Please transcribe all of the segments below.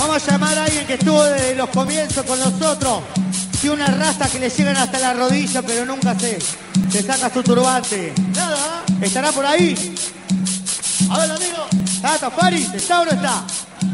Vamos a llamar a alguien que estuvo desde los comienzos con nosotros. Tiene una raza que le llegan hasta la rodilla, pero nunca se saca su turbante. Nada. ¿Estará por ahí? A ver, amigo. ¿Está Tafari? ¿Está o no está?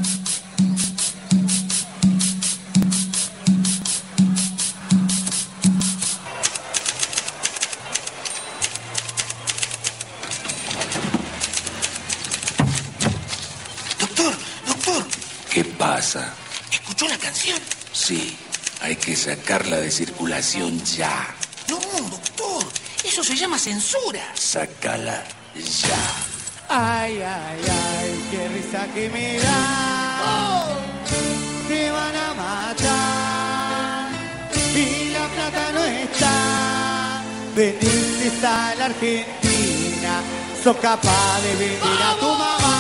Doctor. ¿Qué pasa? ¿Escuchó la canción? Sí, hay que sacarla de circulación ya. No, doctor. Eso se llama censura. Sácala ya. Ay, ay, ay, qué risa que me da. Te van a matar y la plata no está. Venirte a la Argentina, sos capaz de vender a tu mamá.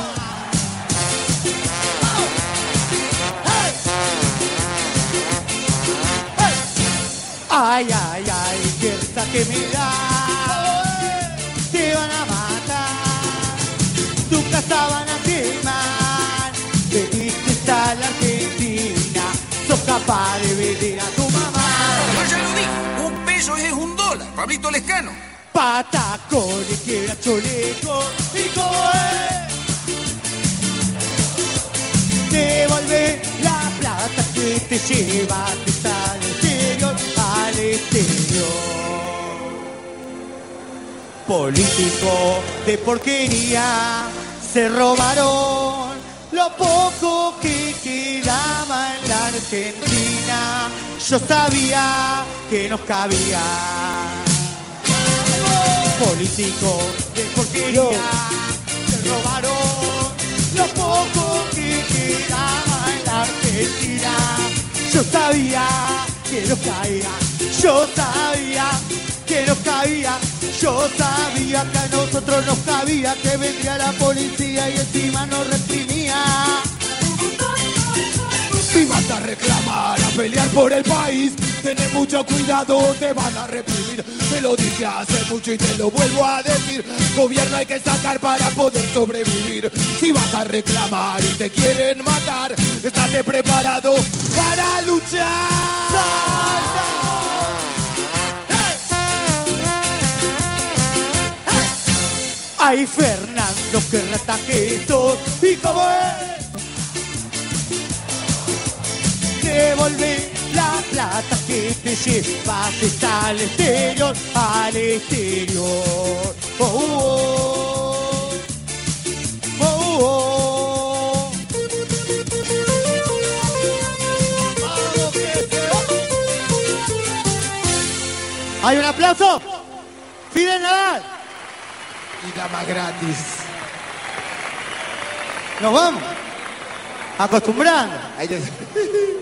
Ay, ay, ay, qué risa que me da. Te van a matar, tu casa van a quemar. Veniste a la Argentina, sos capaz de vender a tu mamá. Yo ya lo dije, $1 es $1, Pablito Lescano. Patacones, quiebra choleco, ¿y cómo es? Devolver la plata que te llevaste al exterior, al exterior. Político de porquería, se robaron lo poco que quedaba en la Argentina. Yo sabía que nos cabía. Político de porquería, se robaron lo poco que quedaba en la Argentina. Yo sabía que nos caía, yo sabía que nos caía, yo sabía que a nosotros nos cabía, que vendría la policía y encima nos reprimía. Si vas a reclamar, a pelear por el país, tened mucho cuidado, te van a reprimir. Te lo dije hace mucho y te lo vuelvo a decir. Gobierno hay que sacar para poder sobrevivir. Si vas a reclamar y te quieren matar, estate preparado para luchar. Ay, Fernando, qué rata que sos, ¿y cómo es? Devolver la plata que te llevaste al exterior, al exterior. Oh, oh, oh, oh, oh. Vamos, que se va. ¿Hay un aplauso? Fidel Nadal. Y dama gratis. Nos vamos. Acostumbrando. Ahí te...